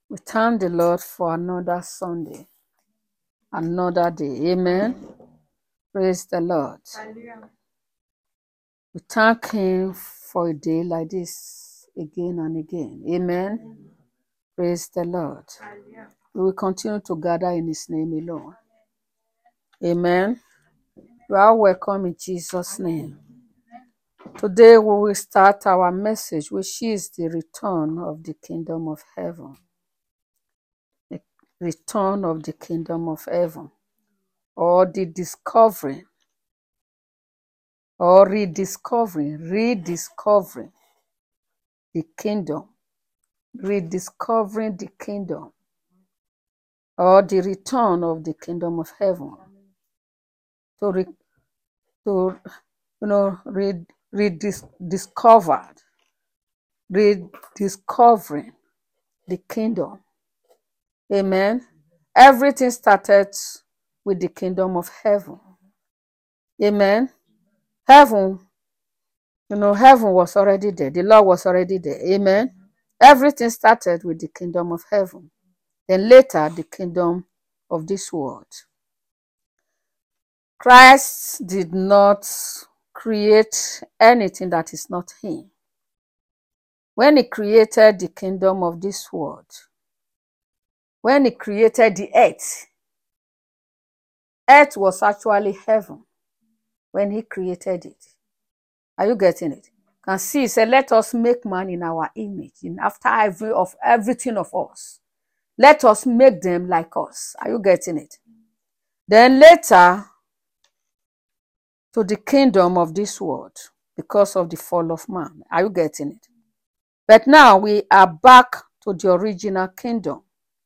We thank the Lord for another Sunday, another day. Amen. Praise the Lord. Hallelujah. We thank Him for a day like this again and again. Amen. Praise the Lord. Hallelujah. We will continue to gather in His name alone. Amen. You are welcome in Jesus' name. Today we will start our message, which is the return of the kingdom of heaven. The return of the kingdom of heaven, or the discovery, or rediscovering the kingdom, rediscovering the kingdom, or the return of the kingdom of heaven. Rediscovering the kingdom. Amen. Everything started with the kingdom of heaven. Amen. Heaven was already there. The Lord was already there. Amen. Everything started with the kingdom of heaven. Then later, the kingdom of this world. Christ did not create anything that is not Him. When He created the kingdom of this world, when He created the earth was actually heaven when He created it. Are you getting it? You can see, He said, let us make man in our image, in after everything of us. Let us make them like us. Are you getting it? Then later, to the kingdom of this world, because of the fall of man. Are you getting it? But now we are back to the original kingdom.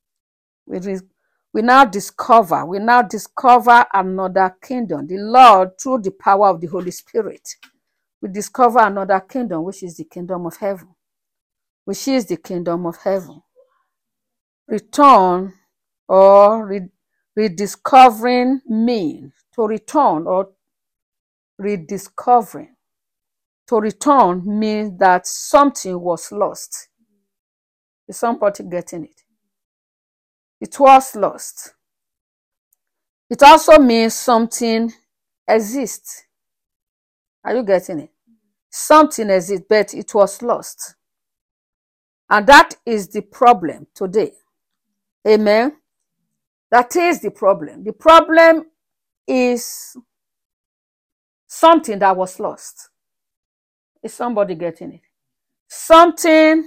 We now discover another kingdom. The Lord, through the power of the Holy Spirit, we discover another kingdom, which is the kingdom of heaven. Which is the kingdom of heaven. Return or rediscovering means to return, or rediscovering. To return means that something was lost. Is somebody getting it? It was lost. It also means something exists. Are you getting it? Something exists, but it was lost. And that is the problem today. Amen. That is the problem. The problem is something that was lost. Is somebody getting it? Something,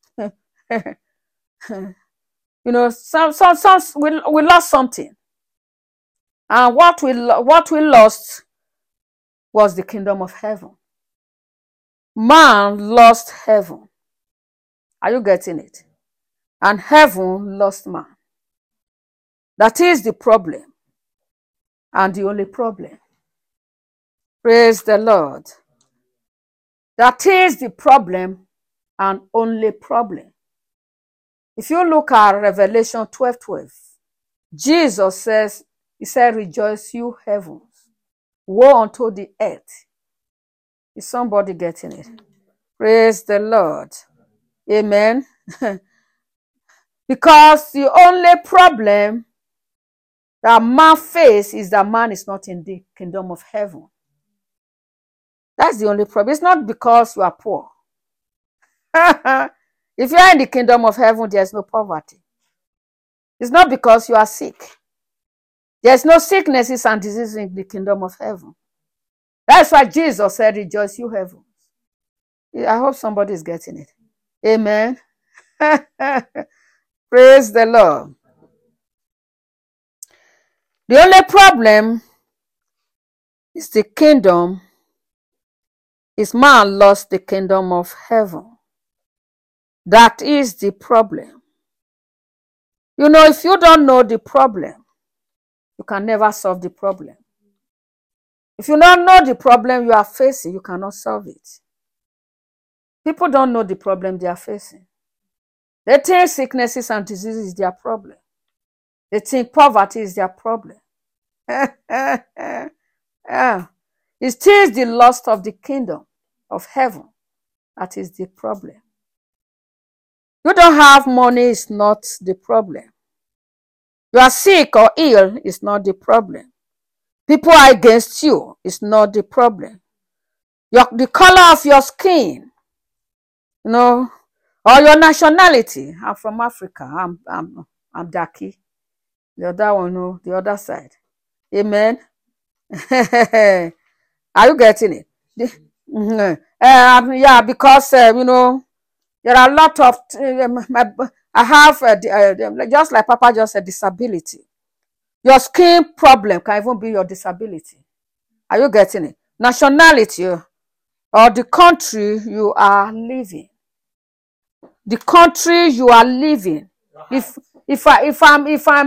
we lost something. And what we lost was the kingdom of heaven. Man lost heaven. Are you getting it? And heaven lost man. That is the problem. And the only problem. Praise the Lord. That is the problem and only problem. If you look at Revelation 12:12, Jesus says, He said, rejoice you heavens, woe unto the earth. Is somebody getting it? Praise the Lord. Amen. Because the only problem that man faces is that man is not in the kingdom of heaven. That's the only problem. It's not because you are poor. If you are in the kingdom of heaven, there's no poverty. It's not because you are sick. There's no sicknesses and diseases in the kingdom of heaven. That's why Jesus said, rejoice you heavens. I hope somebody is getting it. Amen. Praise the Lord. The only problem is the kingdom. Is man lost the kingdom of heaven. That is the problem. You know, if you don't know the problem, you can never solve the problem. If you don't know the problem you are facing, you cannot solve it. People don't know the problem they are facing. They think sicknesses and diseases is their problem. They think poverty is their problem. Yeah. It is the loss of the kingdom of heaven that is the problem. You don't have money is not the problem. You are sick or ill is not the problem. People are against you is not the problem. The color of your skin, or your nationality. I'm from Africa. I'm Daki. The other one, no, the other side. Amen. Are you getting it? Yeah, because there are a lot of I have just like Papa just said, disability. Your skin problem can even be your disability. Are you getting it? Nationality or the country you are living. The country you are living. If I'm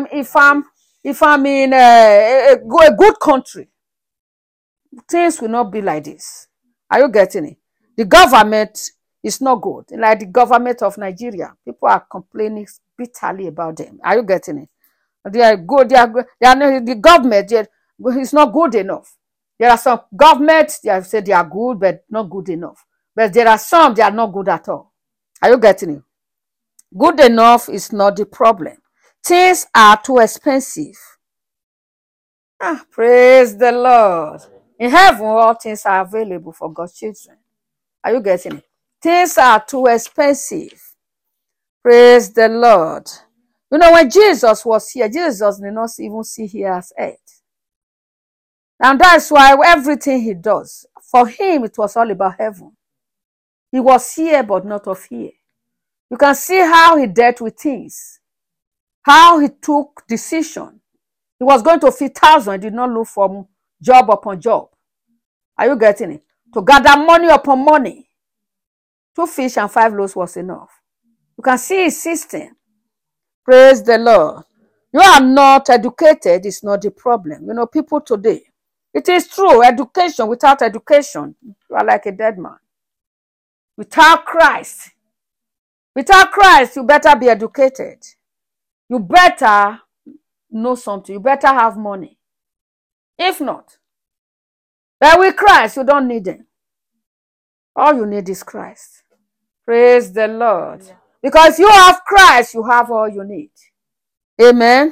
in a good country, things will not be like this. Are you getting it? The government is not good. Like the government of Nigeria, people are complaining bitterly about them. Are you getting it? They are good. They are not, the government is not good enough. There are some governments they have said they are good, but not good enough. But there are some they are not good at all. Are you getting it? Good enough is not the problem. Things are too expensive. Praise the Lord. In heaven, all things are available for God's children. Are you getting it? Things are too expensive. Praise the Lord. When Jesus was here, Jesus did not even see here as earth. And that's why everything he does, for him, it was all about heaven. He was here, but not of here. You can see how he dealt with things, how he took decision. He was going to feed thousands, did not look for job upon job. Are you getting it? To gather money upon money. 2 fish and 5 loaves was enough. You can see his system. Praise the Lord. You are not educated is not the problem. People today, it is true, education, without education, you are like a dead man. Without Christ, you better be educated. You better know something. You better have money. If not, but with Christ, you don't need him. All you need is Christ. Praise the Lord. Yeah. Because you have Christ, you have all you need. Amen.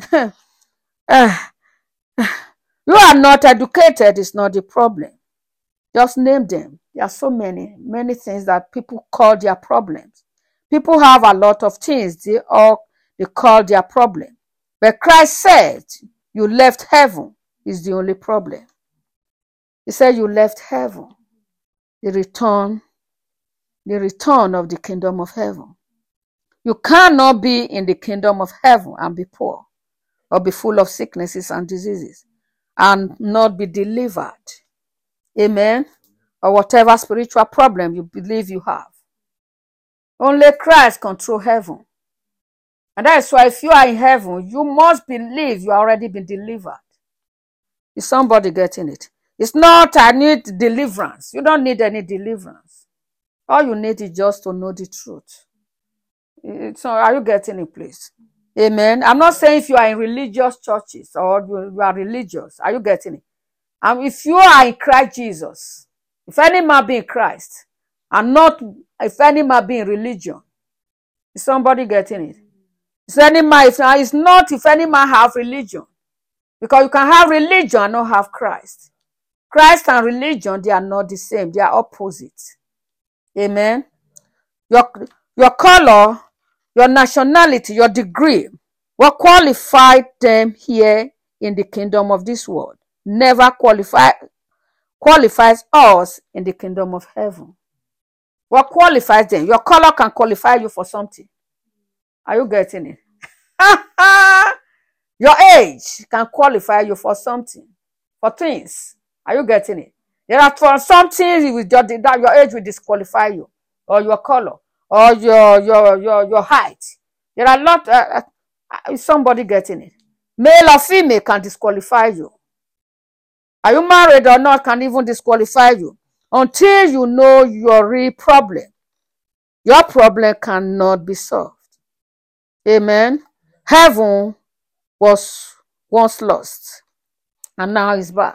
You are not educated is not the problem. Just name them. There are so many things that people call their problems. People have a lot of things they call their problem. But Christ said, you left heaven is the only problem. He said you left heaven. The return of the kingdom of heaven. You cannot be in the kingdom of heaven and be poor or be full of sicknesses and diseases and not be delivered. Amen. Or whatever spiritual problem you believe you have. Only Christ controls heaven. And that is why if you are in heaven, you must believe you already been delivered. Is somebody getting it? It's not, I need deliverance. You don't need any deliverance. All you need is just to know the truth. So are you getting it, please? Amen. I'm not saying if you are in religious churches or you are religious. Are you getting it? And if you are in Christ Jesus, if any man be in Christ, and not if any man be in religion, is somebody getting it? It's not if any man have religion. Because you can have religion and not have Christ. Christ and religion, they are not the same. They are opposite. Amen. Your color, your nationality, your degree, what qualified them here in the kingdom of this world never qualifies us in the kingdom of heaven. What qualifies them? Your color can qualify you for something. Are you getting it? Your age can qualify you for something, for things. Are you getting it? There are for some things that your age will disqualify you, or your color, or your height. There are a lot. Is somebody getting it? Male or female can disqualify you. Are you married or not can even disqualify you until you know your real problem. Your problem cannot be solved. Amen. Heaven was once lost and now is back.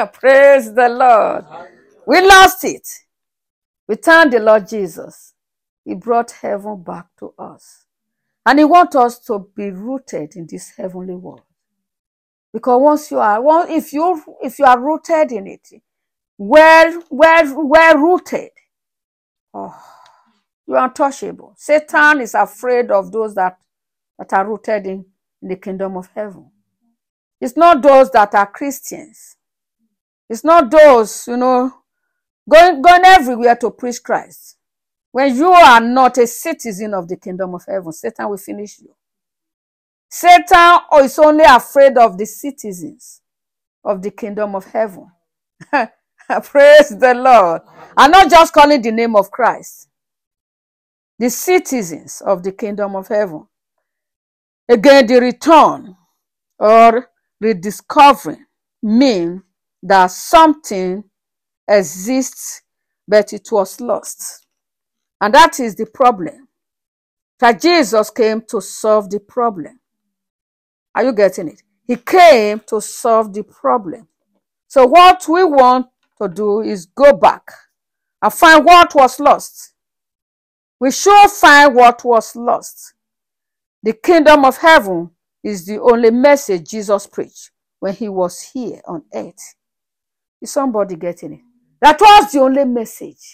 Praise the Lord. We lost it. We thank the Lord Jesus. He brought heaven back to us. And he wants us to be rooted in this heavenly world. Because if you are rooted in it, well rooted, oh, you are untouchable. Satan is afraid of those that are rooted in the kingdom of heaven. It's not those that are Christians. It's not those, going everywhere to preach Christ. When you are not a citizen of the kingdom of heaven, Satan will finish you. Satan is only afraid of the citizens of the kingdom of heaven. Praise the Lord. I'm not just calling the name of Christ. The citizens of the kingdom of heaven. Again, the return or rediscovering mean that something exists, but it was lost. And that is the problem. That Jesus came to solve the problem. Are you getting it? He came to solve the problem. So what we want to do is go back and find what was lost. We should find what was lost. The kingdom of heaven is the only message Jesus preached when he was here on earth. Is somebody getting it? That was the only message.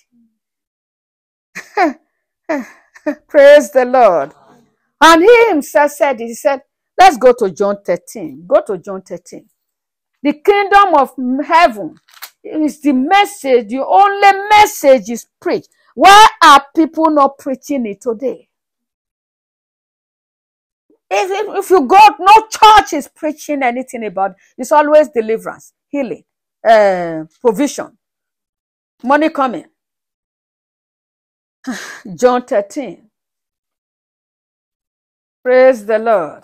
Praise the Lord. And he himself said, he said, let's go to John 13. Go to John 13. The kingdom of heaven is the message, the only message is preached. Why are people not preaching it today? If you go, no church is preaching anything about it. It's always deliverance, healing, provision, money coming. John 13. Praise the Lord.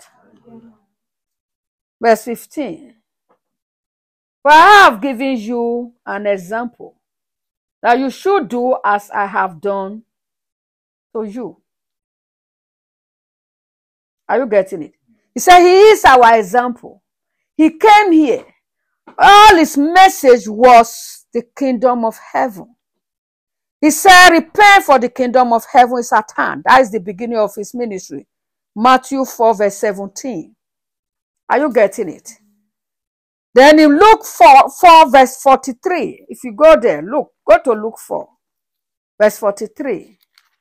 Verse 15. For I have given you an example that you should do as I have done to you. Are you getting it? He said he is our example. He came here. All his message was the kingdom of heaven. He said, repent, for the kingdom of heaven is at hand. That is the beginning of his ministry. Matthew 4 verse 17. Are you getting it? Then in Luke 4 verse 43. If you go there, go to Luke 4 verse 43.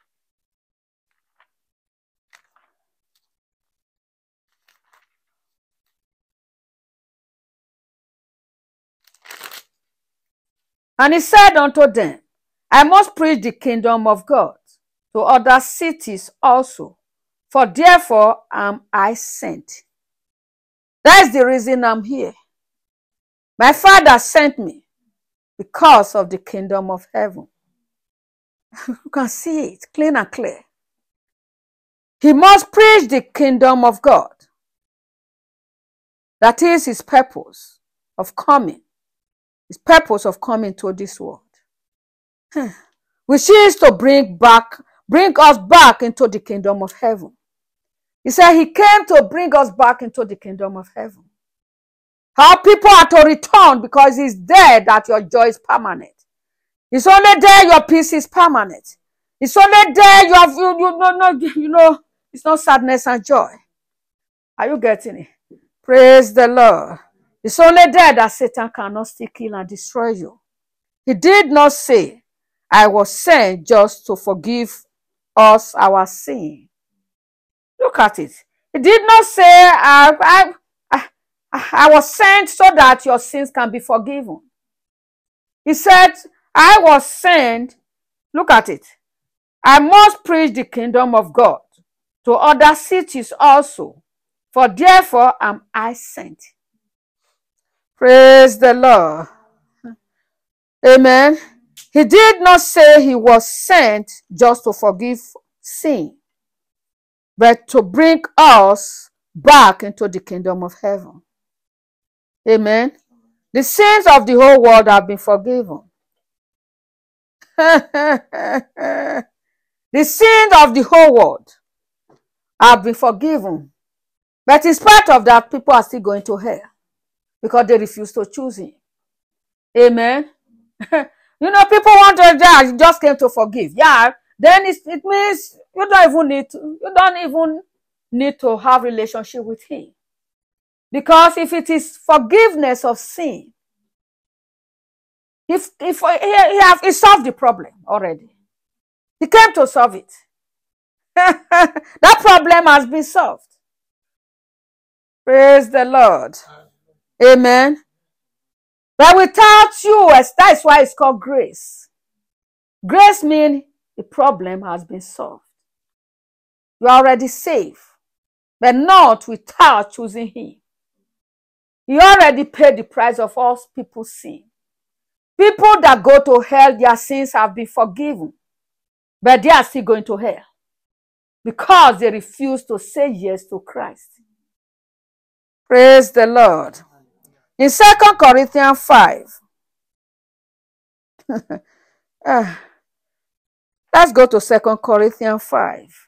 And he said unto them, I must preach the kingdom of God to other cities also, for therefore am I sent. That is the reason I'm here. My Father sent me because of the kingdom of heaven. You can see it clean and clear. He must preach the kingdom of God. That is his purpose of coming. His purpose of coming to this world. Which is to bring us back into the kingdom of heaven. He said he came to bring us back into the kingdom of heaven. How people are to return, because it's there that your joy is permanent. It's only there your peace is permanent. It's only there it's not sadness and joy. Are you getting it? Praise the Lord. It's only there that Satan cannot still kill and destroy you. He did not say, I was sent just to forgive us our sin. Look at it. He did not say, I was sent so that your sins can be forgiven. He said, I was sent, look at it. I must preach the kingdom of God to other cities also, for therefore am I sent. Praise the Lord. Amen. He did not say he was sent just to forgive sin, but to bring us back into the kingdom of heaven. Amen. The sins of the whole world have been forgiven. The sins of the whole world have been forgiven. But in spite of that, people are still going to hell because they refuse to choose him. Amen. People want to die. He just came to forgive. Yeah, then it means you don't even need to have relationship with him. Because if it is forgiveness of sin, he solved the problem already. He came to solve it. That problem has been solved. Praise the Lord. Amen. But without you, that is why it's called grace. Grace means the problem has been solved. You are already safe, but not without choosing him. He already paid the price of all people's sin. People that go to hell, their sins have been forgiven, but they are still going to hell because they refuse to say yes to Christ. Praise the Lord. In 2 Corinthians 5, let's go to 2 Corinthians 5.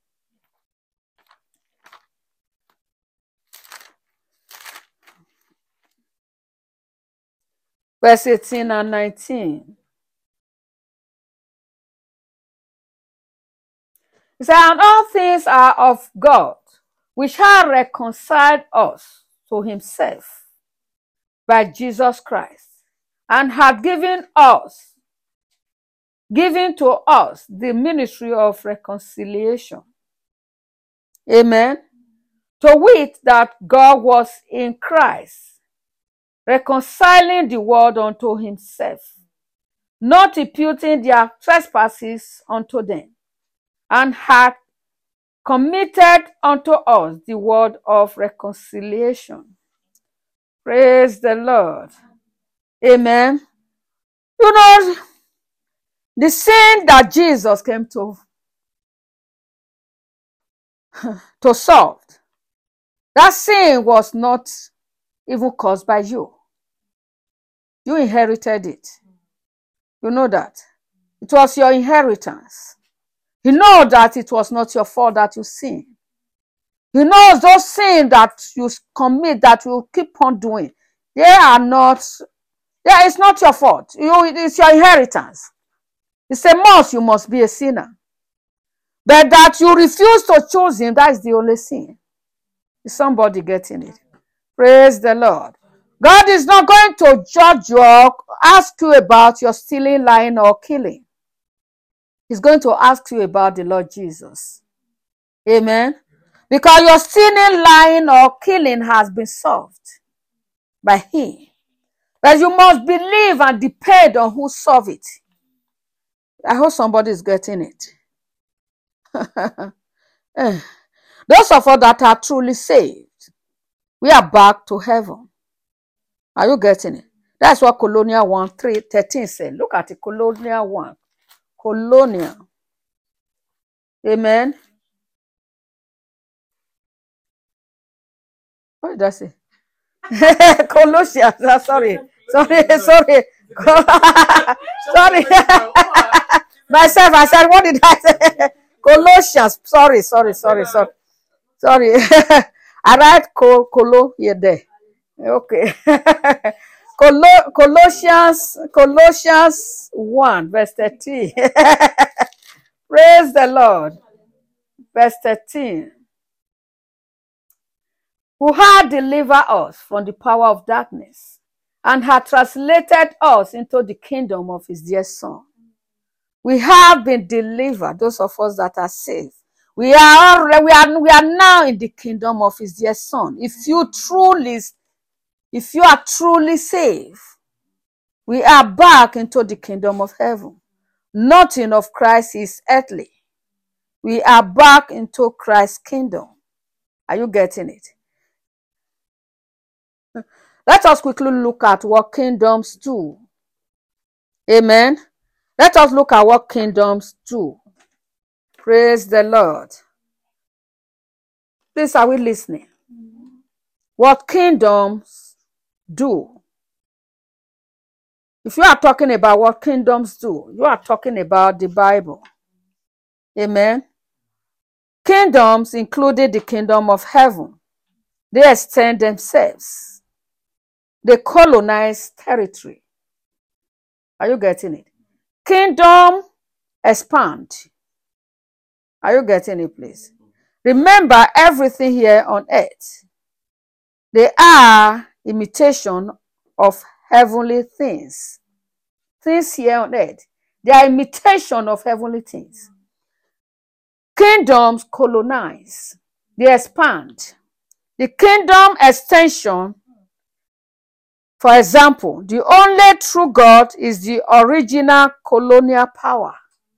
Verse 18 and 19. It says, and all things are of God, which has reconciled us to himself by Jesus Christ, and hath given to us the ministry of reconciliation. Amen. To wit, that God was in Christ, reconciling the world unto himself, not imputing their trespasses unto them, and hath committed unto us the word of reconciliation. Praise the Lord. Amen. You know, the sin that Jesus came to solve, that sin was not even caused by you. You inherited it. You know that. It was your inheritance. You know that it was not your fault that you sinned. You know those sins that you commit, that you keep on doing, it's not your fault. It's your inheritance. It's a must, you must be a sinner. But that you refuse to choose him, that is the only sin. Is somebody getting it? Praise the Lord. God is not going to judge you or ask you about your stealing, lying, or killing. He's going to ask you about the Lord Jesus. Amen. Because your stealing, lying, or killing has been solved by him. But you must believe and depend on who solved it. I hope somebody is getting it. Those of us that are truly saved, we are back to heaven. Are you getting it? That's what Colossians 1:13 said. Look at it, Colossians 1. Colossians. Amen. What did I say? Colossians. Sorry. Sorry. Myself, I said, what did I say? Colossians. Sorry. I write Colo here there. Okay. Colossians 1, verse 13. Praise the Lord. Verse 13. Who had delivered us from the power of darkness and had translated us into the kingdom of his dear Son. We have been delivered, those of us that are saved. We are now in the kingdom of his dear Son. If you are truly saved, we are back into the kingdom of heaven. Nothing of Christ is earthly. We are back into Christ's kingdom. Are you getting it? Let us quickly look at what kingdoms do. Amen. Let us look at what kingdoms do. Praise the Lord. Please, are we listening? What kingdoms do. If you are talking about what kingdoms do, you are talking about the Bible. Amen. Kingdoms included the kingdom of heaven. They extend themselves. They colonize territory. Are you getting it? Kingdom expand. Are you getting it, please? Remember, everything here on earth, they are imitation of heavenly things. Things here on earth, they are imitation of heavenly things. Kingdoms colonize, they expand. The kingdom extension, for example, the only true God is the original colonial power.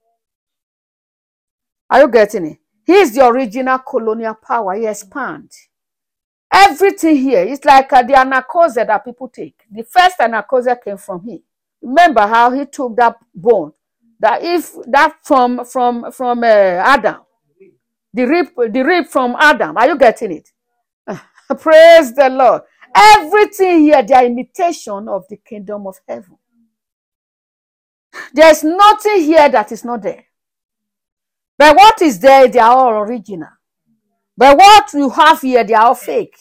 Are you getting it? He is the original colonial power. He expands. Everything here is like the anacosa that people take. The first anacosa came from him. Remember how he took that bone, from Adam, the rib from Adam. Are you getting it? Praise the Lord. Everything here, they are imitation of the kingdom of heaven. There is nothing here that is not there. But what is there, they are all original. But what you have here, they are all fake.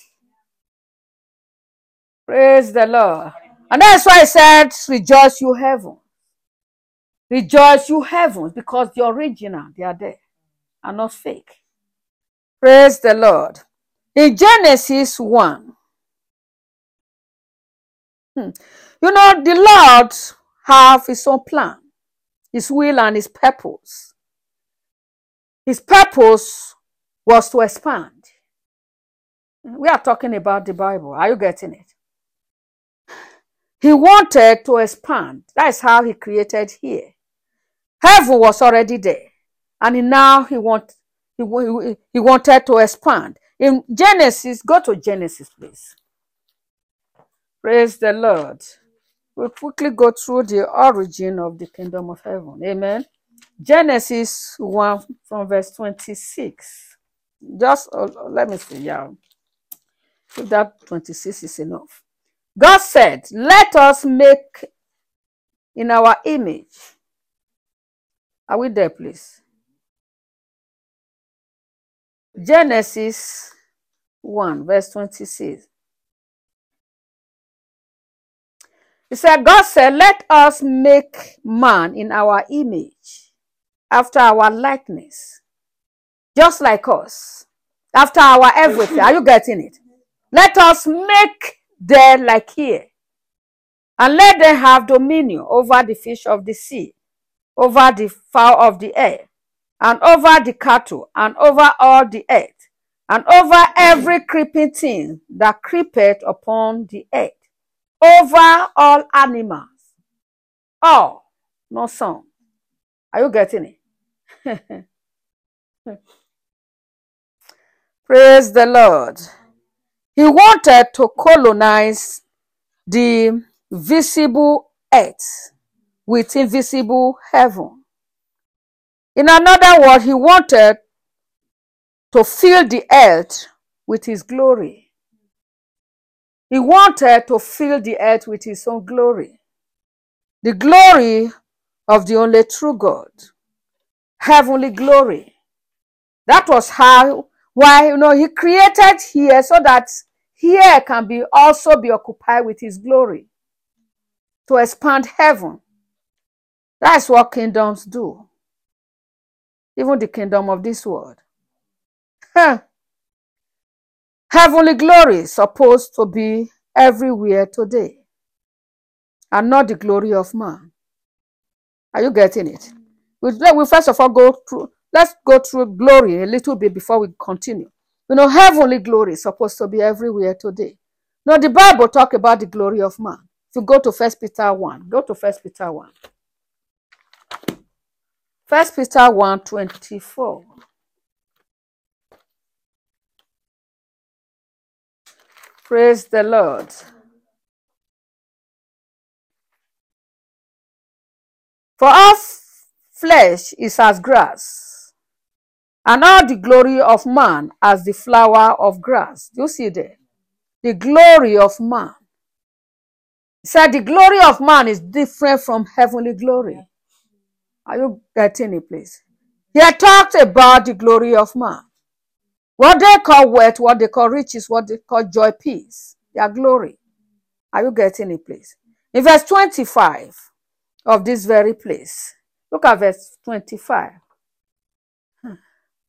Praise the Lord. And that's why I said, rejoice you heaven. Rejoice you heavens, because the original, they are there, are not fake. Praise the Lord. In Genesis 1, the Lord have his own plan, his will and his purpose. His purpose was to expand. We are talking about the Bible. Are you getting it? He wanted to expand. That's how he created here. Heaven was already there. And now he wanted to expand. In Genesis, go to Genesis, please. Praise the Lord. We'll quickly go through the origin of the kingdom of heaven. Amen. Genesis 1 from verse 26. Just let me see. Yeah. If that 26 is enough. God said, let us make in our image. Are we there, please? Genesis 1, verse 26. He said, God said, let us make man in our image, after our likeness, just like us, after our everything. Are you getting it? Let us make them like here, and let them have dominion over the fish of the sea, over the fowl of the air, and over the cattle, and over all the earth, and over every creeping thing that creepeth upon the earth, over all animals. Oh, no song. Are you getting it? Praise the Lord. He wanted to colonize the visible earth with invisible heaven. In another word, he wanted to fill the earth with his glory. He wanted to fill the earth with his own glory. The glory of the only true God. Heavenly glory. That was why he created here, so that here can also be occupied with his glory. To expand heaven. That's what kingdoms do. Even the kingdom of this world. Heavenly glory is supposed to be everywhere today, and not the glory of man. Are you getting it? We first of all let's go through glory a little bit before we continue. Heavenly glory is supposed to be everywhere today. Now, the Bible talks about the glory of man. If you go to 1 Peter 1, go to 1 Peter 1. 1 Peter 1:24. Praise the Lord. For all flesh is as grass, and all the glory of man as the flower of grass. Do you see there? The glory of man. He said the glory of man is different from heavenly glory. Are you getting it, please? He had talked about the glory of man. What they call wealth, what they call riches, what they call joy, peace. Their glory. Are you getting it, please? In verse 25 of this very place. Look at verse 25.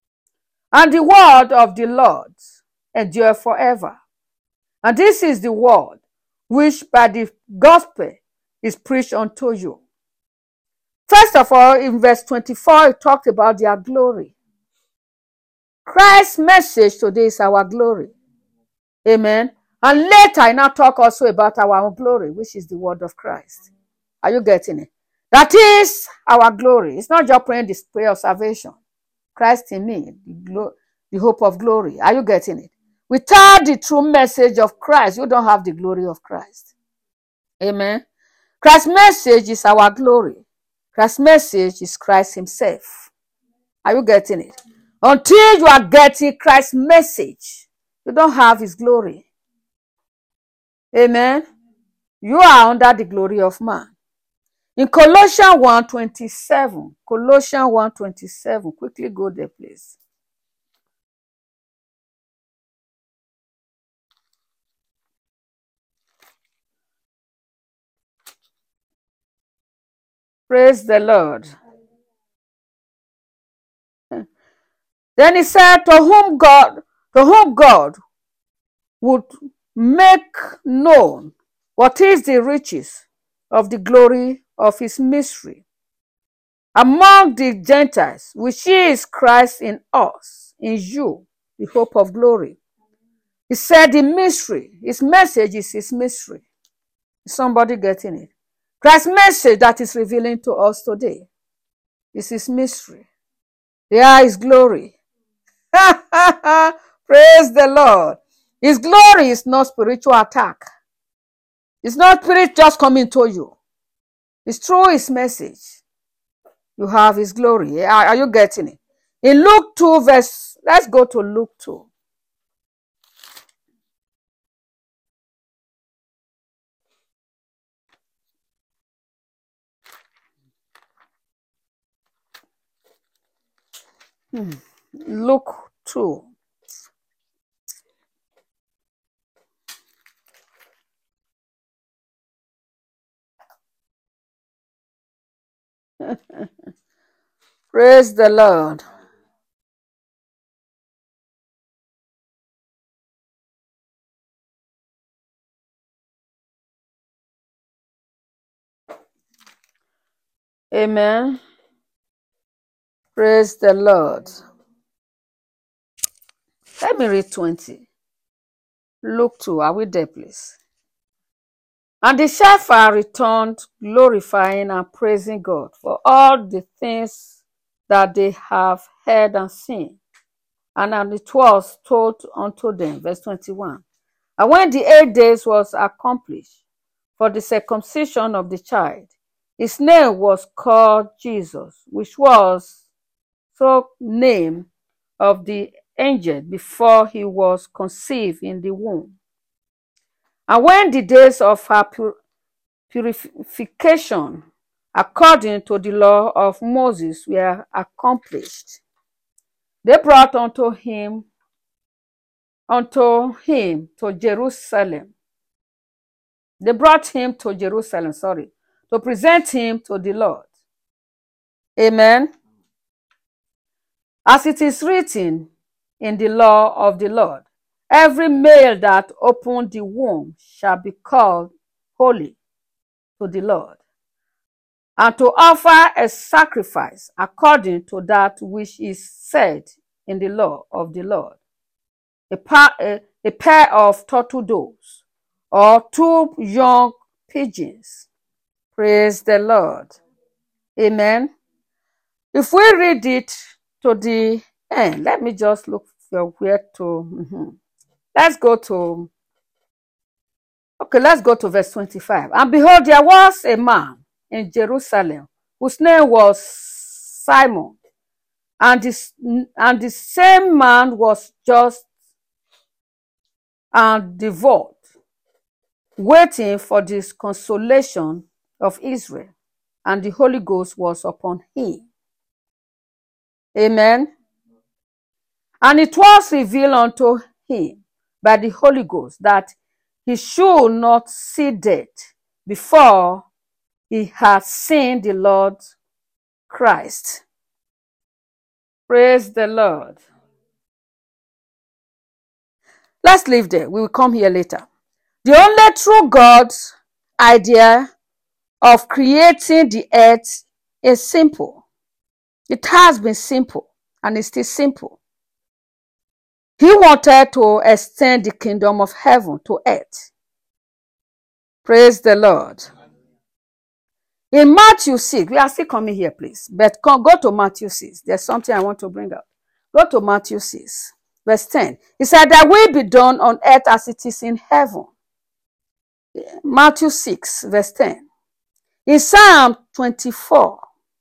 And the word of the Lord endure forever. And this is the word which by the gospel is preached unto you. First of all, in verse 24, it talked about their glory. Christ's message today is our glory. Amen. And later, I now talk also about our own glory, which is the word of Christ. Are you getting it? That is our glory. It's not just praying this prayer of salvation. Christ in me, the hope of glory. Are you getting it? Without the true message of Christ, you don't have the glory of Christ. Amen. Christ's message is our glory. Christ's message is Christ himself. Are you getting it? Until you are getting Christ's message, you don't have his glory. Amen. You are under the glory of man. In Colossians 1:27, Colossians 1:27, quickly go there, please. Praise the Lord. Then he said, to whom God would make known what is the riches of the glory of his mystery among the Gentiles, which is Christ in us, in you, the hope of glory. He said the mystery, his message is his mystery. Is somebody getting it? Christ's message that is revealing to us today is his mystery. There is glory. Praise the Lord. His glory is not spiritual attack. It's not spirit just coming to you. It's through his message. You have his glory. Are you getting it? In Luke 2 verse, let's go to Luke 2. Luke 2. Praise the Lord. Amen. Praise the Lord. Let me read 20. Luke 2. Are we there, please? And the shepherd returned, glorifying and praising God for all the things that they have heard and seen. And it was told unto them, verse 21. And when the 8 days was accomplished for the circumcision of the child, his name was called Jesus, which was so named of the angel before he was conceived in the womb. And when the days of her purification, according to the law of Moses, were accomplished, they brought unto him to Jerusalem. They brought him to Jerusalem, to present him to the Lord. Amen. As it is written in the law of the Lord, every male that opened the womb shall be called holy to the Lord, and to offer a sacrifice according to that which is said in the law of the Lord, a pair of turtle doves or 2 young pigeons. Praise the Lord. Amen. If we read it to the end, let me just look for where to. Let's go to verse 25. And behold, there was a man in Jerusalem whose name was Simon, and the same man was just and devout, waiting for this consolation of Israel, and the Holy Ghost was upon him. Amen. And it was revealed unto him by the Holy Ghost that he should not see death before he had seen the Lord Christ. Praise the Lord. Let's leave there. We will come here later. The only true God's idea of creating the earth is simple. It has been simple and it's still simple. He wanted to extend the kingdom of heaven to earth. Praise the Lord. In Matthew 6, we are still coming here, please. But go to Matthew 6. There's something I want to bring up. Go to Matthew 6, verse 10. He said, "That will be done on earth as it is in heaven." Matthew 6, verse 10. In Psalm 24,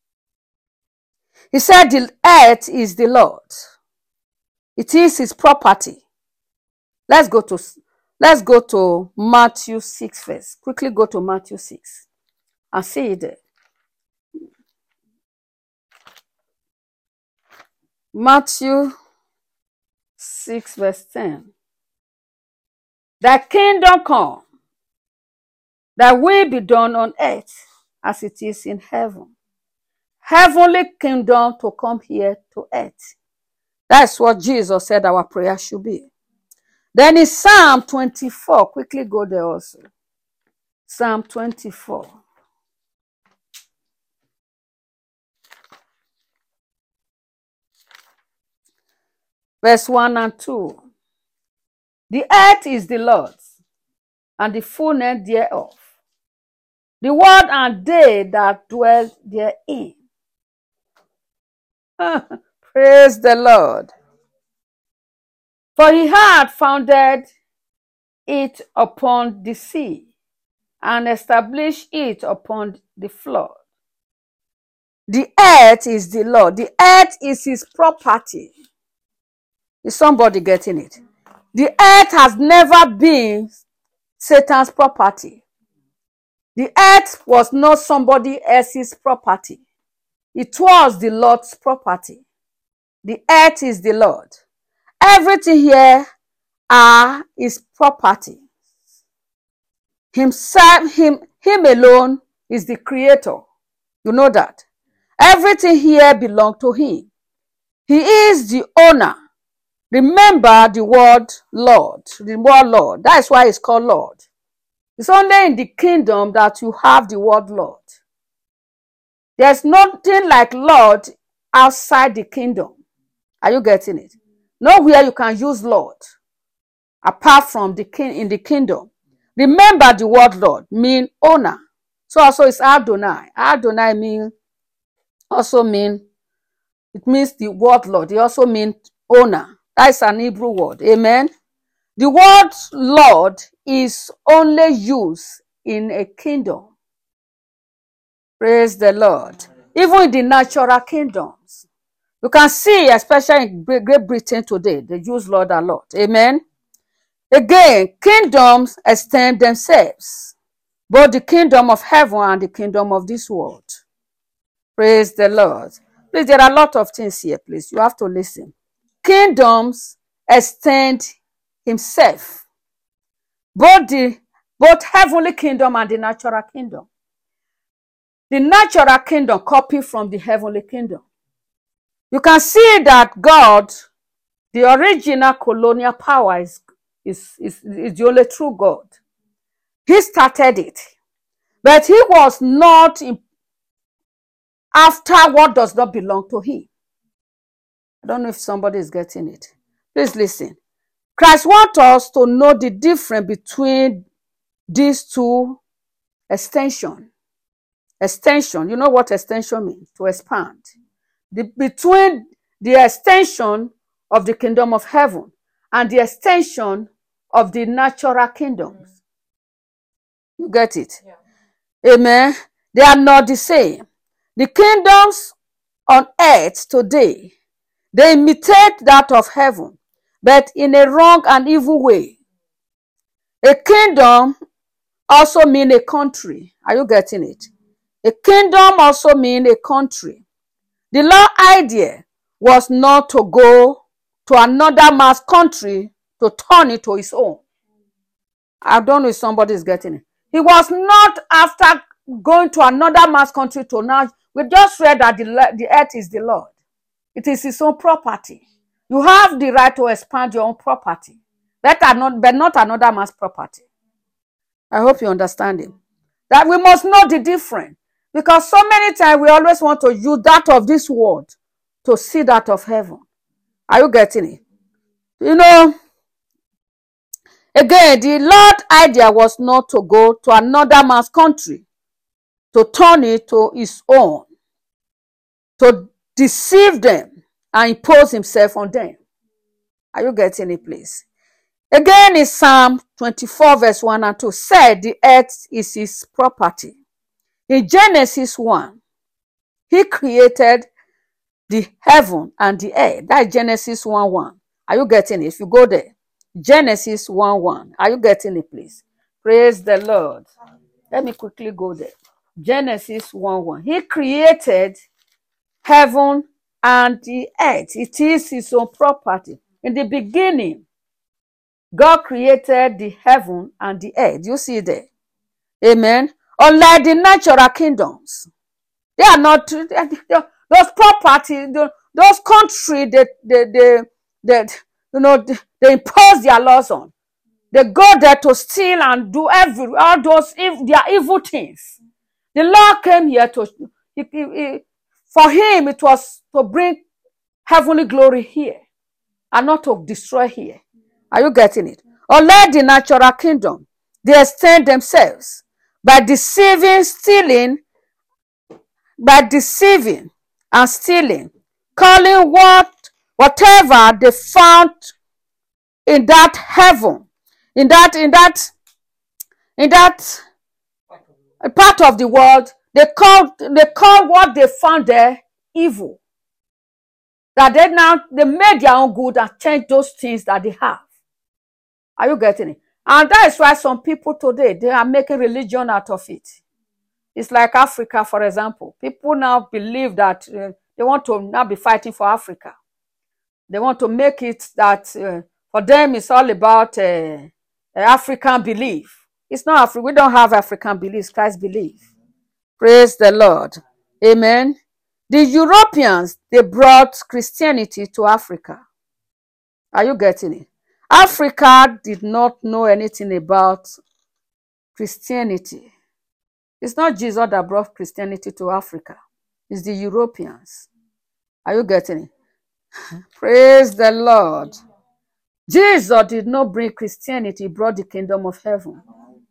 he said, "The earth is the Lord. It is his property." Let's go to Matthew 6 first. Quickly go to Matthew 6 and see it there. Matthew 6, verse 10. "Thy kingdom come, thy will be done on earth as it is in heaven." Heavenly kingdom to come here to earth. That's what Jesus said our prayer should be. Then in Psalm 24, quickly go there also. Psalm 24. Verse 1 and 2. "The earth is the Lord's, and the fullness thereof, the world and they that dwell therein." Praise the Lord. "For he had founded it upon the sea, and established it upon the flood." The earth is the Lord. The earth is his property. Is somebody getting it? The earth has never been Satan's property. The earth was not somebody else's property. It was the Lord's property. The earth is the Lord. Everything here are his property. Himself, him alone is the creator. You know that. Everything here belongs to him. He is the owner. Remember the word Lord. The word Lord. That is why it's called Lord. It's only in the kingdom that you have the word Lord. There's nothing like Lord outside the kingdom. Are you getting it? Nowhere you can use Lord apart from in the kingdom. Remember the word Lord mean owner. So also it's Adonai. Adonai it means the word Lord. It also means owner. That's an Hebrew word. Amen. The word Lord is only used in a kingdom. Praise the Lord. Even in the natural kingdoms. You can see, especially in Great Britain today, they use Lord a lot. Amen. Again, kingdoms extend themselves. Both the kingdom of heaven and the kingdom of this world. Praise the Lord. Please, there are a lot of things here, please. You have to listen. Kingdoms extend himself. Both heavenly kingdom and the natural kingdom. The natural kingdom copied from the heavenly kingdom. You can see that God, the original colonial power, is the only true God. He started it. But he was not after what does not belong to him. I don't know if somebody is getting it. Please listen. Christ wants us to know the difference between these two extensions. Extension, you know what extension means? To expand. Between the extension of the kingdom of heaven and the extension of the natural kingdoms. You get it? Yeah. Amen. They are not the same. The kingdoms on earth today, they imitate that of heaven, but in a wrong and evil way. A kingdom also means a country. Are you getting it? A kingdom also means a country. The Lord's idea was not to go to another man's country to turn it to his own. I don't know if somebody is getting it. He was not after going to another man's country to now. We just read that the earth is the Lord. It is his own property. You have the right to expand your own property. but not another man's property. I hope you understand it. That we must know the difference. Because so many times we always want to use that of this world to see that of heaven. Are you getting it? You know, again, the Lord's idea was not to go to another man's country, to turn it to his own, to deceive them and impose himself on them. Are you getting it, please? Again, in Psalm 24, verse 1 and 2, said the earth is his property. In Genesis 1, he created the heaven and the earth. That's Genesis 1:1. Are you getting it? If you go there, Genesis 1:1. Are you getting it, please? Praise the Lord. Let me quickly go there. Genesis 1:1. He created heaven and the earth. It is his own property. In the beginning, God created the heaven and the earth. You see there. Amen. Unlike the natural kingdoms, they are not those property, those countries they impose their laws on. They go there to steal and do all those their evil things. The Lord came here for him it was to bring heavenly glory here and not to destroy here. Are you getting it? Unlike the natural kingdom, they extend themselves by deceiving and stealing, calling whatever they found in that heaven, in that part of the world, they call what they found there evil. That they made their own good and changed those things that they have. Are you getting it? And that is why some people today, they are making religion out of it. It's like Africa, for example. People now believe that they want to now be fighting for Africa. They want to make it that for them it's all about African belief. It's not African. We don't have African beliefs. Christ belief. Praise the Lord. Amen. The Europeans, they brought Christianity to Africa. Are you getting it? Africa did not know anything about Christianity. It's not Jesus that brought Christianity to Africa. It's the Europeans. Are you getting it? Praise the Lord. Jesus did not bring Christianity, he brought the kingdom of heaven.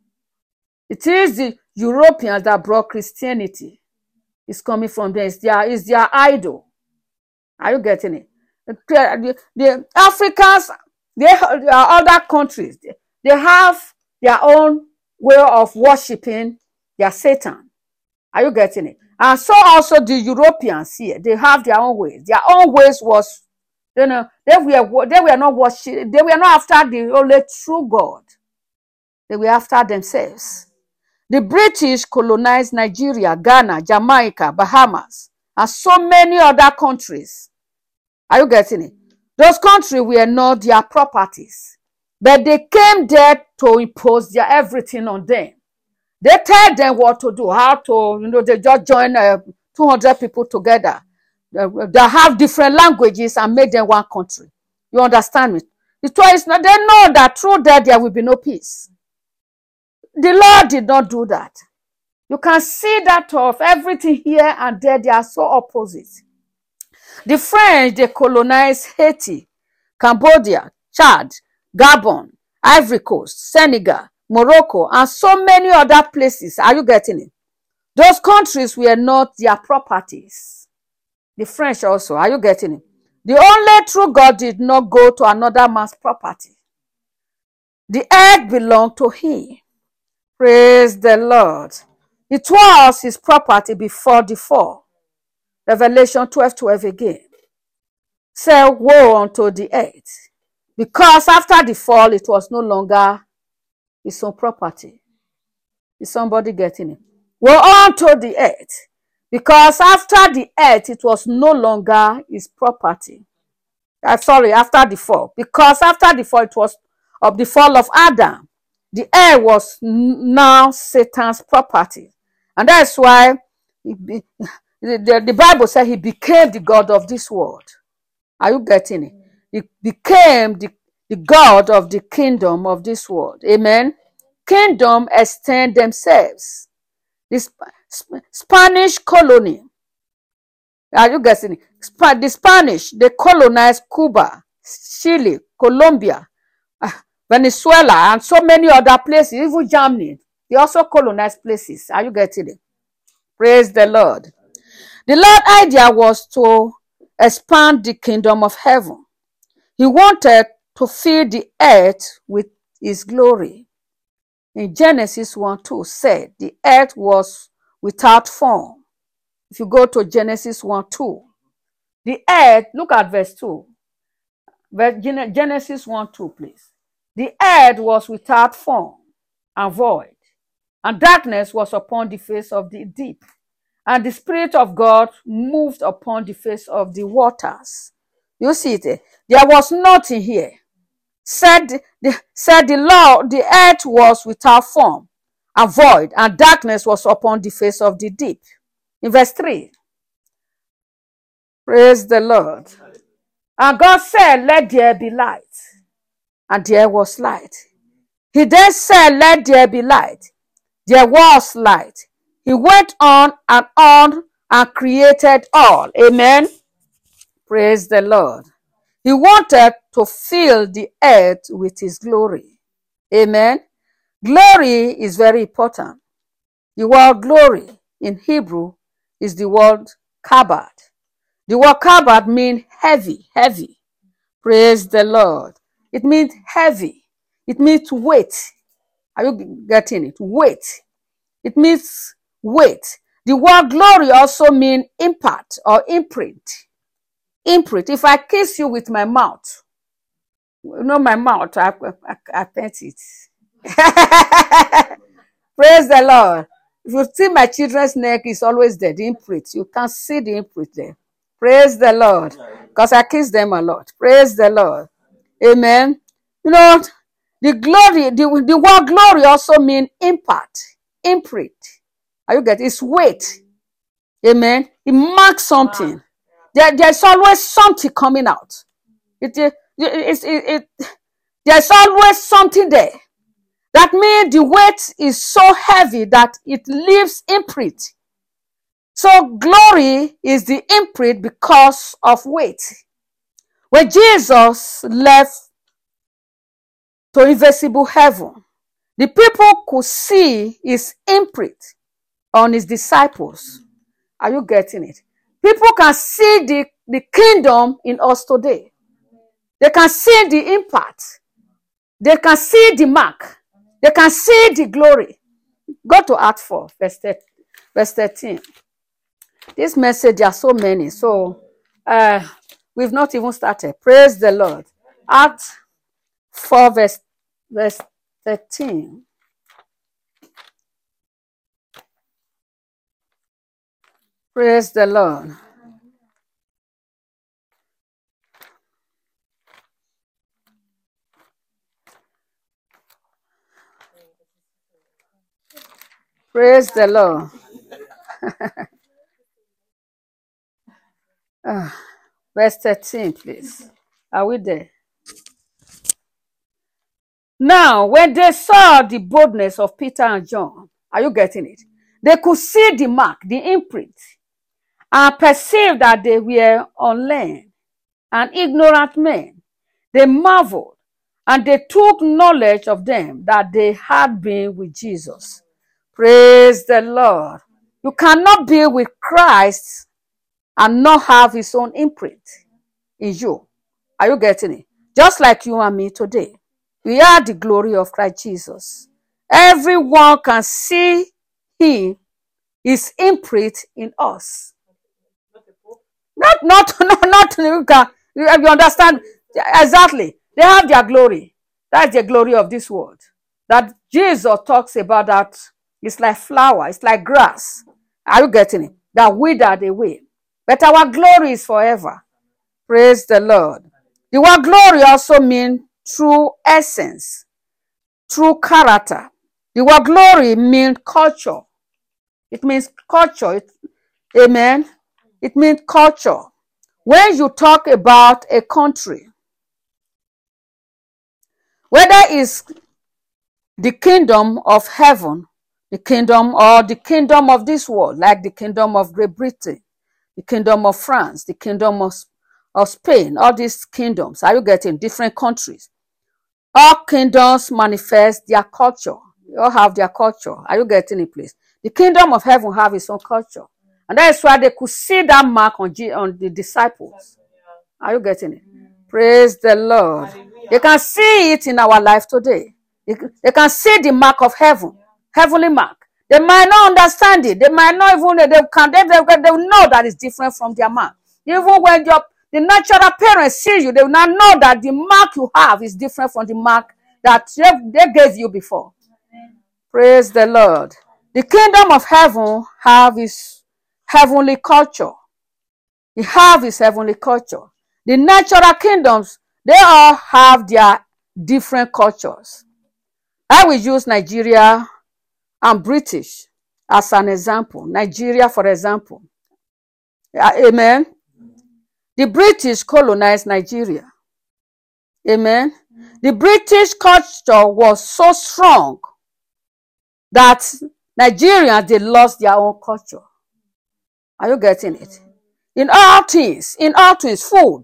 It is the Europeans that brought Christianity. It's coming from them. It's their idol. Are you getting it? The Africans, other countries, they have their own way of worshiping their Satan. Are you getting it? And so also the Europeans here, they have their own ways. Their own ways was, they were not worshiping, they were not after the only true God. They were after themselves. The British colonized Nigeria, Ghana, Jamaica, Bahamas, and so many other countries. Are you getting it? Those countries were not their properties, but they came there to impose their everything on them. They tell them what to do, how to, they just join 200 people together. They have different languages and make them one country. You understand me? The truth is, they know that through that there will be no peace. The Lord did not do that. You can see that of everything here and there, they are so opposite. The French, they colonized Haiti, Cambodia, Chad, Gabon, Ivory Coast, Senegal, Morocco, and so many other places. Are you getting it? Those countries were not their properties. The French also. Are you getting it? The only true God did not go to another man's property. The earth belonged to him. Praise the Lord. It was his property before the fall. Revelation 12:12 again. Say, woe unto the earth. Because after the fall, it was no longer his own property. Is somebody getting it? Woe unto the earth. Because after the earth, it was no longer his property. After the fall. Because after the fall, it was of the fall of Adam. The earth was now Satan's property. And that's why the Bible said he became the God of this world. Are you getting it? He became the the God of the kingdom of this world. Amen. Kingdom extend themselves. The Spanish colony, are you guessing it? The Spanish, they colonized Cuba, Chile, Colombia, Venezuela, and so many other places, even Germany. They also colonized places. Are you getting it? Praise the Lord. The Lord's idea was to expand the kingdom of heaven. He wanted to fill the earth with his glory. In Genesis 1:2 said, the earth was without form. If you go to Genesis 1:2, the earth, look at verse 2. Genesis 1:2, please. The earth was without form and void, and darkness was upon the face of the deep. And the Spirit of God moved upon the face of the waters. You see it? There was nothing here. Said the Lord, the earth was without form and void, and darkness was upon the face of the deep. In verse 3. Praise the Lord. And God said, let there be light. And there was light. He then said, let there be light. There was light. He went on and created all. Amen. Praise the Lord. He wanted to fill the earth with his glory. Amen. Glory is very important. The word glory in Hebrew is the word kabod. The word kabod means heavy, heavy. Praise the Lord. It means heavy. It means weight. Are you getting it? Weight. It means weight. The word glory also means impact or imprint. Imprint. If I kiss you with my mouth, you know my mouth, I paint it. Praise the Lord. If you see my children's neck, it's always there, the imprint. You can see the imprint there. Praise the Lord. Because I kiss them a lot. Praise the Lord. Amen. You know, the glory, the word glory also means impact, imprint. Are you getting it? It's weight. Amen. It marks something. There's always something coming out. There's always something there. That means the weight is so heavy that it leaves imprint. So glory is the imprint because of weight. When Jesus left to invisible heaven, the people could see his imprint on his disciples. Are you getting it? People can see the kingdom in us today. They can see the impact. They can see the mark. They can see the glory. Go to Acts 4, verse 13. This message, there are so many. So, we've not even started. Praise the Lord. Acts 4, verse 13. Praise the Lord. Praise the Lord. Verse 13, please. Are we there? Now, when they saw the boldness of Peter and John, are you getting it? They could see the mark, the imprint, and perceive that they were unlearned and ignorant men. They marveled, and they took knowledge of them that they had been with Jesus. Praise the Lord. You cannot be with Christ and not have his own imprint in you. Are you getting it? Just like you and me today. We are the glory of Christ Jesus. Everyone can see him, his imprint in us. Not you understand? Exactly. They have their glory. That's the glory of this world. That Jesus talks about that it's like flower, it's like grass. Are you getting it? That withered away. But our glory is forever. Praise the Lord. The word glory also means true essence, true character. The word glory means culture. It means culture. Amen. It means culture. When you talk about a country, Whether it's the kingdom of heaven, the kingdom of this world, like the kingdom of Great Britain, the kingdom of France, the kingdom of Spain, all these kingdoms. Are you getting? Different countries. All kingdoms manifest their culture. They all have their culture. Are you getting it, please? The kingdom of heaven have its own culture. And that is why they could see that mark on the disciples. Are you getting it? Praise the Lord. They can see it in our life today. They can see the mark of heaven, heavenly mark. They might not understand it. They might not even, they will know that it's different from their mark. Even when the natural parents see you, they will not know that the mark you have is different from the mark that they gave you before. Praise the Lord. The kingdom of heaven have its heavenly culture. It have its heavenly culture. The natural kingdoms, they all have their different cultures. I will use Nigeria and British as an example. Nigeria, for example. Amen. The British colonized Nigeria. Amen. The British culture was so strong that Nigerians, they lost their own culture. Are you getting it? In all things, food.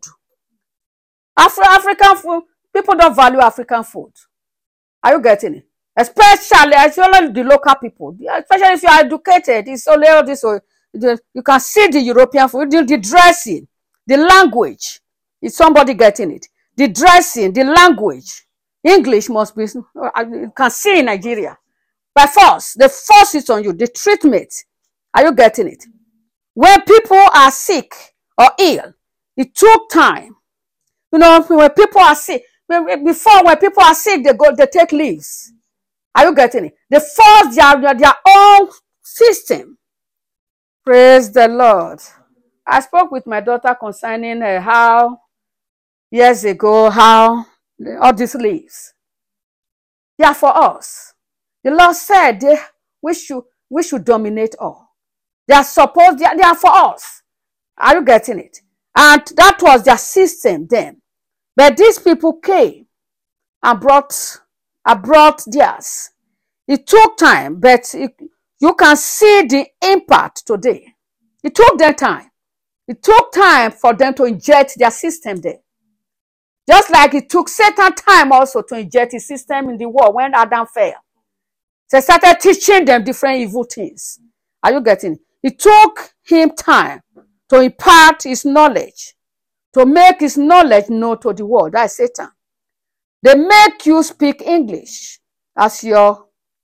African food, people don't value African food. Are you getting it? Especially the local people. Especially if you are educated, it's only all this. You can see the European food, the dressing, the language. Is somebody getting it? The dressing, the language. English must be, you can see in Nigeria. By force, they force it on you, the treatment. Are you getting it? When people are sick or ill, it took time. You know, when people are sick, when people are sick, they take leaves. Are you getting it? They force their own system. Praise the Lord. I spoke with my daughter concerning how years ago, how all these leaves, they are for us. The Lord said we should dominate all. They are for us. Are you getting it? And that was their system then. But these people came and brought theirs. It took time, but you can see the impact today. It took their time. It took time for them to inject their system there. Just like it took Satan time also to inject his system in the world when Adam fell. They started teaching them different evil things. Are you getting it? It took him time to impart his knowledge, to make his knowledge known to the world. That is Satan. They make you speak English as your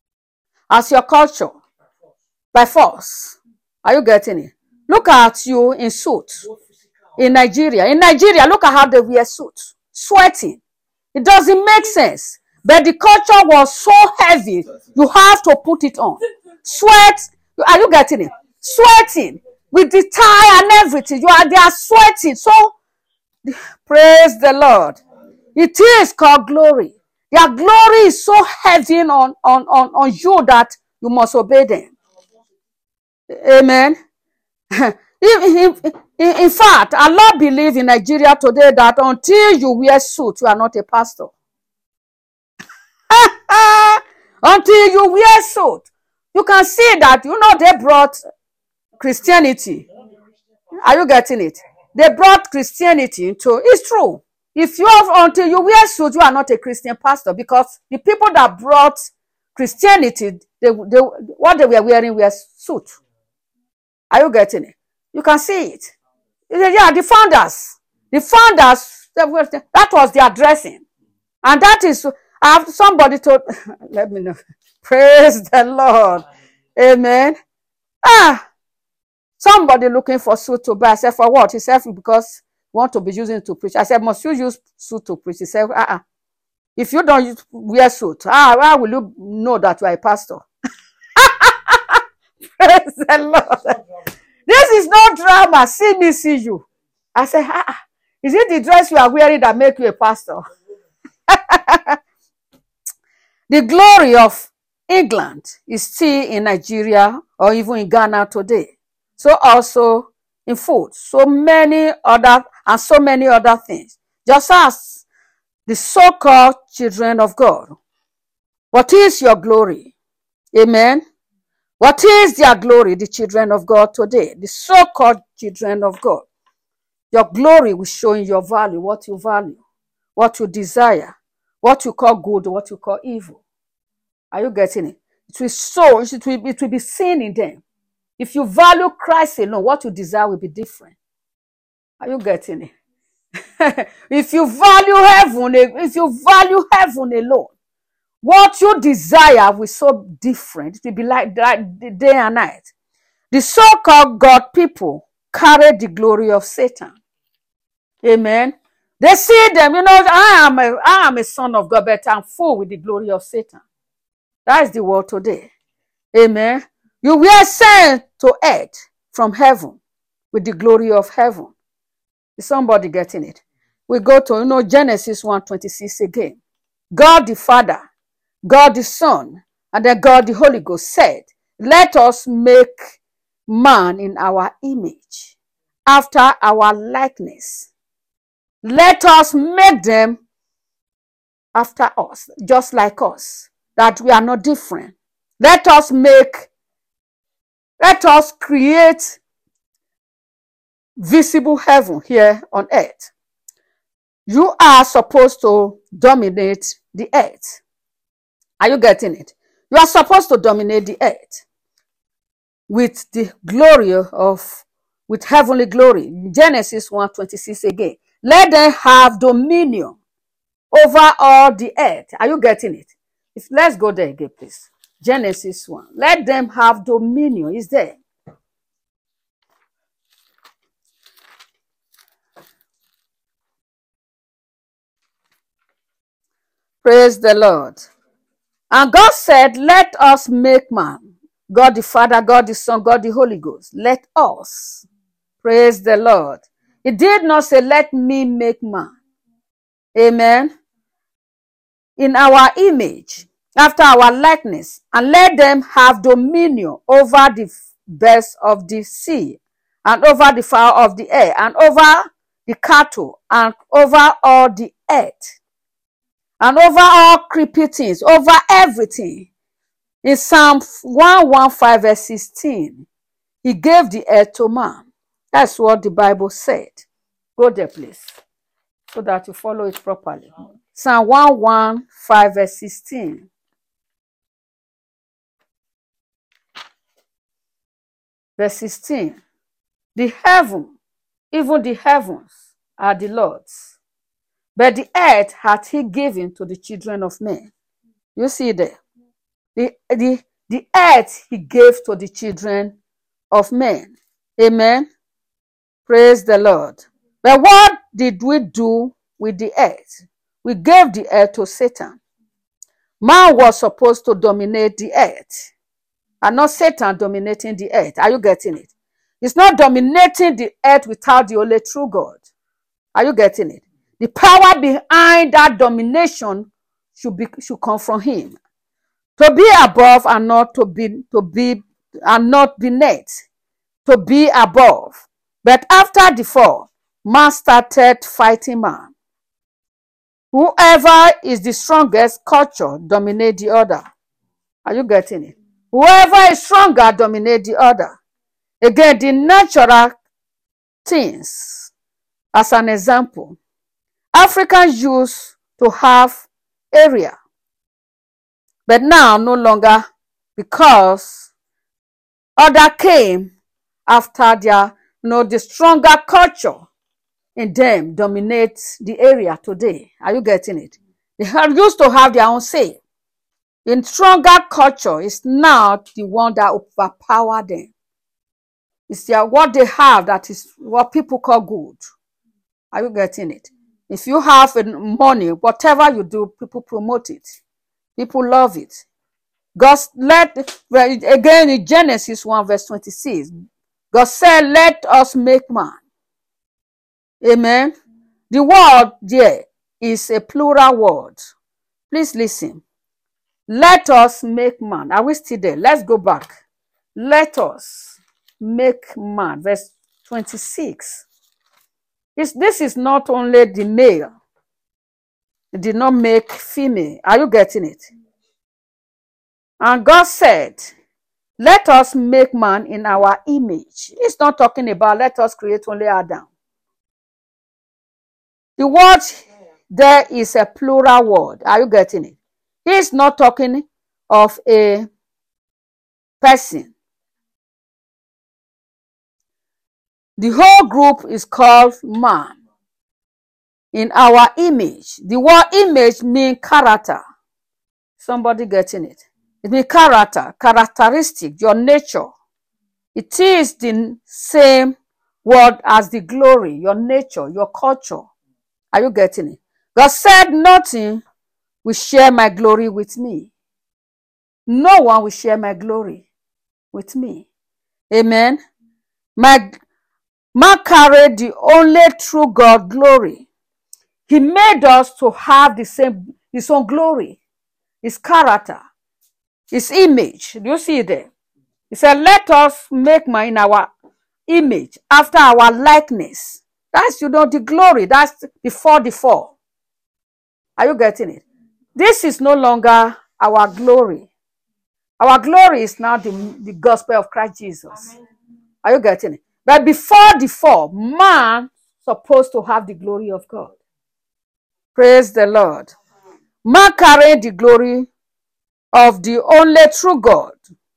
culture by force. Are you getting it? Look at you in suits in Nigeria. In Nigeria, look at how they wear suits, sweating. It doesn't make sense. But the culture was so heavy, you have to put it on. Sweat. Are you getting it? Sweating with the tie and everything. They are sweating. So, praise the Lord. It is called glory. Their glory is so heavy on you that you must obey them. Amen. In fact, Allah believes in Nigeria today that until you wear suit, you are not a pastor. Until you wear suit, you can see that, they brought Christianity. Are you getting it? They brought Christianity into, it's true. Until you wear suit, you are not a Christian pastor, because the people that brought Christianity, what they were wearing were suit. Are you getting it? You can see it. Yeah, the founders, that was their dressing. And that is, somebody told, let me know. Praise the Lord. Amen. Somebody looking for suit to buy. I said, for what? He said, because you want to be using it to preach. I said, must you use suit to preach? He said, if you don't wear suit, how will you know that you are a pastor? Praise the Lord. This is no drama. See me, see you. I said, is it the dress you are wearing that make you a pastor? The glory of England is still in Nigeria or even in Ghana today. So also in food, so many other things. Just as the so-called children of God. What is your glory? Amen. What is their glory, the children of God today? The so-called children of God. Your glory will show in your value, what you desire, what you call good, what you call evil. Are you getting it? It will be seen in them. If you value Christ alone, what you desire will be different. Are you getting it? If you value heaven alone, what you desire will be so different. It will be like day and night. The so-called God people carry the glory of Satan. Amen. They see them, I am a son of God, but I'm full with the glory of Satan. That is the world today. Amen. You were sent to earth from heaven with the glory of heaven. Is somebody getting it? We go to, Genesis 1:26 again. God the Father, God the Son, and then God the Holy Ghost said, let us make man in our image, after our likeness. Let us make them after us, just like us, that we are not different. Let us create visible heaven here on earth. You are supposed to dominate the earth. Are you getting it? You are supposed to dominate the earth with the glory with heavenly glory. Genesis 1:26 again. Let them have dominion over all the earth. Are you getting it? Let's go there again, please. Genesis 1. Let them have dominion. Is there? Praise the Lord. And God said, let us make man. God the Father, God the Son, God the Holy Ghost. Let us. Praise the Lord. It did not say, let me make man. Amen. In our image, after our likeness, and let them have dominion over the birds of the sea, and over the fowl of the air, and over the cattle, and over all the earth, and over all creeping things, over everything. In Psalm 115 verse 16, he gave the earth to man. That's what the Bible said. Go there, please, so that you follow it properly. Psalm 115 verse 16. Verse 16. The heaven, even the heavens, are the Lord's, but the earth hath he given to the children of men. You see there. The earth he gave to the children of men. Amen. Praise the Lord. But what did we do with the earth? We gave the earth to Satan. Man was supposed to dominate the earth, and not Satan dominating the earth. Are you getting it? It's not dominating the earth without the only true God. Are you getting it? The power behind that domination should come from him. To be above and not beneath. To be above. But after the fall, man started fighting man. Whoever is the strongest culture dominate the other. Are you getting it? Whoever is stronger dominate the other. Again, the natural things. As an example, Africans used to have area, but now no longer, because other came after their, the stronger culture in them dominates the area today. Are you getting it? They used to have their own say. In stronger culture is now the one that overpower them. It's what they have that is what people call good. Are you getting it? If you have money, whatever you do, people promote it. People love it. God again in Genesis 1 verse 26, God said, let us make man. Amen. The word there is a plural word. Please listen. Let us make man. Are we still there? Let's go back. Let us make man. Verse 26. This is not only the male. He did not make female. Are you getting it? And God said, let us make man in our image. He's not talking about let us create only Adam. The word there is a plural word. Are you getting it? He's not talking of a person. The whole group is called man. In our image. The word image means character. Somebody getting it? It means character, characteristic, your nature. It is the same word as the glory, your nature, your culture. Are you getting it? God said nothing will share my glory with me. No one will share my glory with me. Amen. Man carried the only true God glory. He made us to have the same, his own glory, his character, his image. Do you see it there? He said, let us make man in our image, after our likeness. That's, the glory. That's before the fall. Are you getting it? This is no longer our glory. Our glory is now the gospel of Christ Jesus. Are you getting it? But before the fall, man supposed to have the glory of God. Praise the Lord. Man carried the glory of the only true God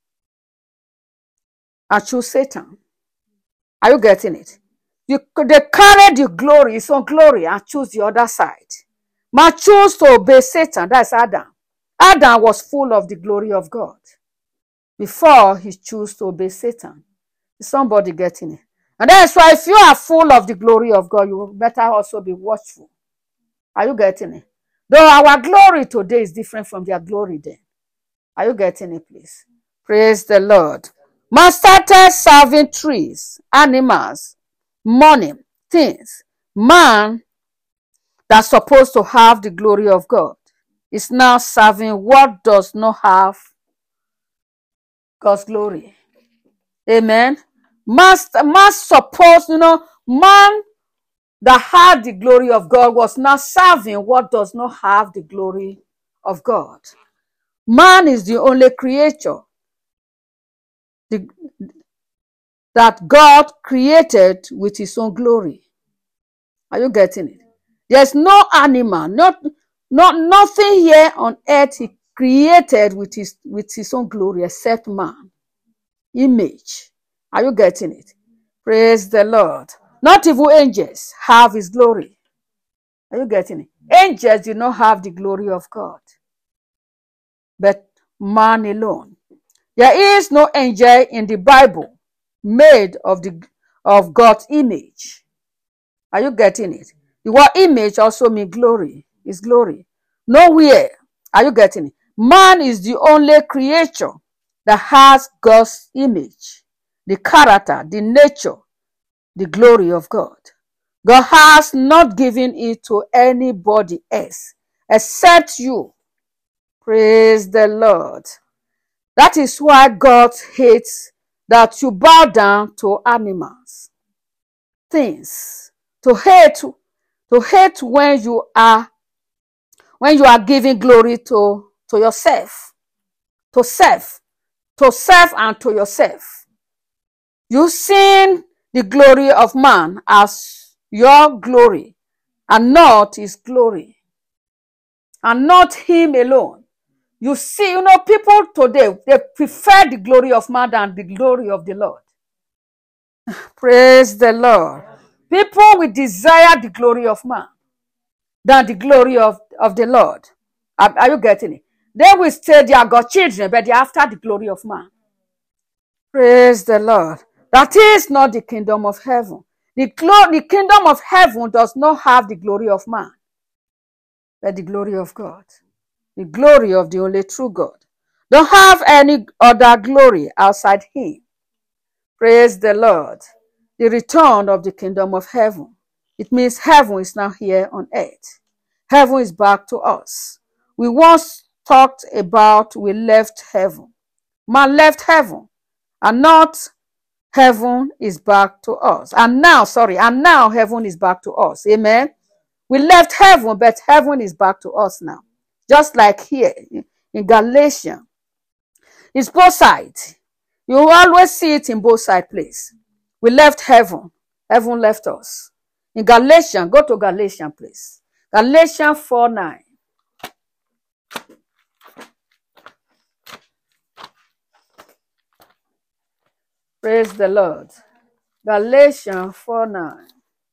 and choose Satan. Are you getting it? They carried the glory, his own glory, and choose the other side. Man chose to obey Satan. That's Adam. Adam was full of the glory of God before he chose to obey Satan. Is somebody getting it? And that's why if you are full of the glory of God, you better also be watchful. Are you getting it? Though our glory today is different from their glory then. Are you getting it, please? Praise the Lord. Man started serving trees, animals, money, things. Man that's supposed to have the glory of God is now serving what does not have God's glory. Amen. Man supposed, man that had the glory of God was now serving what does not have the glory of God. Man is the only creature that God created with his own glory. Are you getting it? There's no animal, nothing here on earth he created with his own glory except man. Image. Are you getting it? Praise the Lord. Not even angels have his glory. Are you getting it? Angels do not have the glory of God, but man alone. There is no angel in the Bible made of God's image. Are you getting it? The word image also means glory. Is glory. Nowhere. Are you getting it? Man is the only creature that has God's image, the character, the nature, the glory of God. God has not given it to anybody else except you. Praise the Lord. That is why God hates that you bow down to animals, things. To hate when you are giving glory to yourself, to self and to yourself. You seen the glory of man as your glory and not his glory, and not him alone. You see, people today, they prefer the glory of man than the glory of the Lord. Praise the Lord. People will desire the glory of man than the glory of the Lord. Are you getting it? They will say they are God's children, but they are after the glory of man. Praise the Lord. That is not the kingdom of heaven. The kingdom of heaven does not have the glory of man, but the glory of God. The glory of the only true God. Don't have any other glory outside him. Praise the Lord. The return of the kingdom of heaven. It means heaven is now here on earth. Heaven is back to us. We once talked about we left heaven. Man left heaven. And not heaven is back to us. And now heaven is back to us. Amen. We left heaven, but heaven is back to us now. Just like here in Galatians. It's both sides. You always see it in both side place. We left heaven. Heaven left us. In Galatians, go to Galatians, please. Galatians 4:9. Praise the Lord. Galatians 4:9.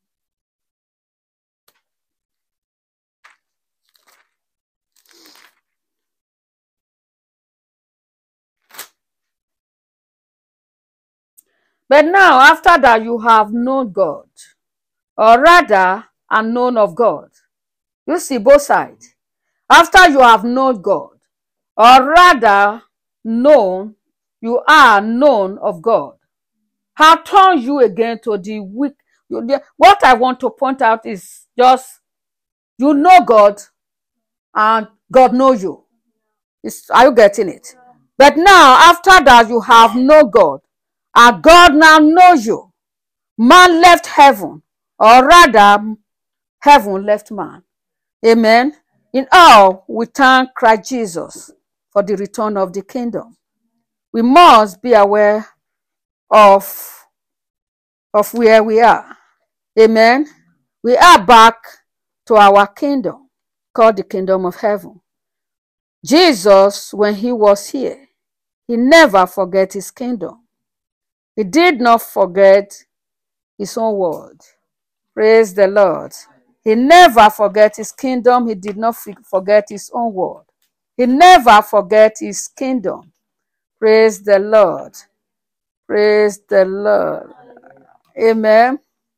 But now, after that you have known God, or rather are known of God. You see both sides. After you have known God, or rather known, you are known of God. How turn you again to the weak? What I want to point out is just, you know God and God knows you. Are you getting it? But now, after that you have known God, and God now knows you. Man left heaven, or rather, heaven left man. Amen. In all, we thank Christ Jesus for the return of the kingdom. We must be aware of where we are. Amen. We are back to our kingdom, called the kingdom of heaven. Jesus, when he was here, he never forget his kingdom. He did not forget his own word. Praise the Lord. He never forget his kingdom. He did not forget his own word. He never forget his kingdom. Praise the Lord. Praise the Lord. Amen.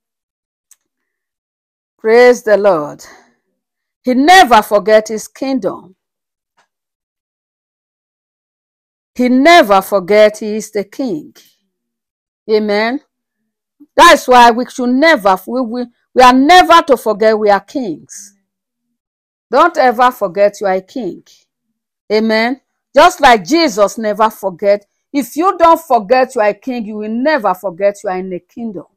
Praise the Lord. He never forget his kingdom. He never forget he is the king. Amen. That's why we should never, we are never to forget we are kings. Don't ever forget you are a king. Amen. Just like Jesus never forget. If you don't forget you are a king, you will never forget you are in a kingdom.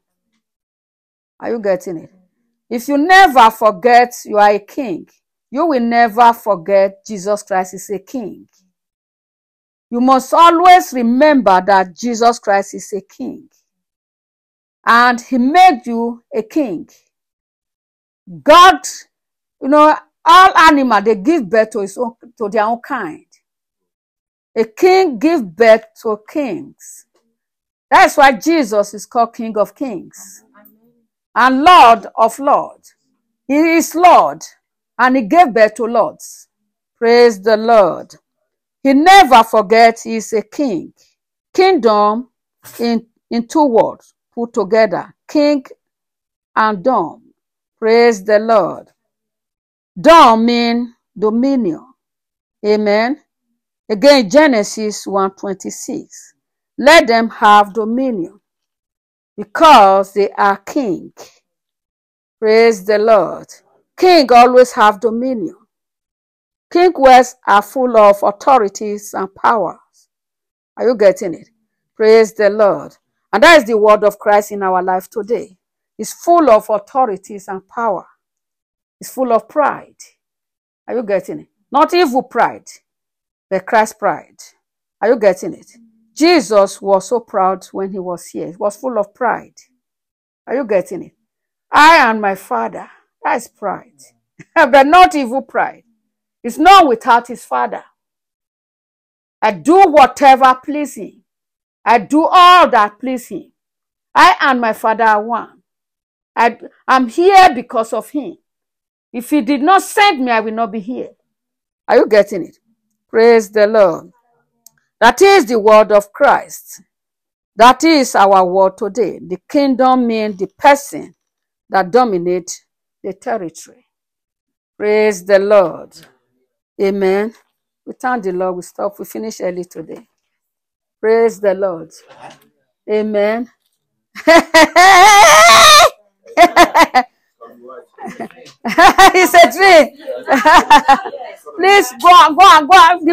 Are you getting it? If you never forget you are a king, you will never forget Jesus Christ is a king. You must always remember that Jesus Christ is a king. And he made you a king. God, all animals, they give birth to their own kind. A king gives birth to kings. That's why Jesus is called King of Kings and Lord of Lords. He is Lord, and he gave birth to lords. Praise the Lord. He never forgets he is a king. Kingdom in two words put together. King and dom. Praise the Lord. Dom means dominion. Amen. Again, Genesis 1:26. Let them have dominion because they are king. Praise the Lord. King always have dominion. King words are full of authorities and powers. Are you getting it? Praise the Lord. And that is the word of Christ in our life today. It's full of authorities and power. It's full of pride. Are you getting it? Not evil pride, but Christ's pride. Are you getting it? Jesus was so proud when he was here. He was full of pride. Are you getting it? I and my Father. That is pride. But not evil pride. It's not without his Father. I do whatever pleases him. I do all that pleases him. I and my Father are one. I'm here because of him. If he did not send me, I will not be here. Are you getting it? Praise the Lord. That is the word of Christ. That is our word today. The kingdom means the person that dominates the territory. Praise the Lord. Amen. We thank the Lord. We finish early today. Praise the Lord. Amen. It's a dream. Please go on.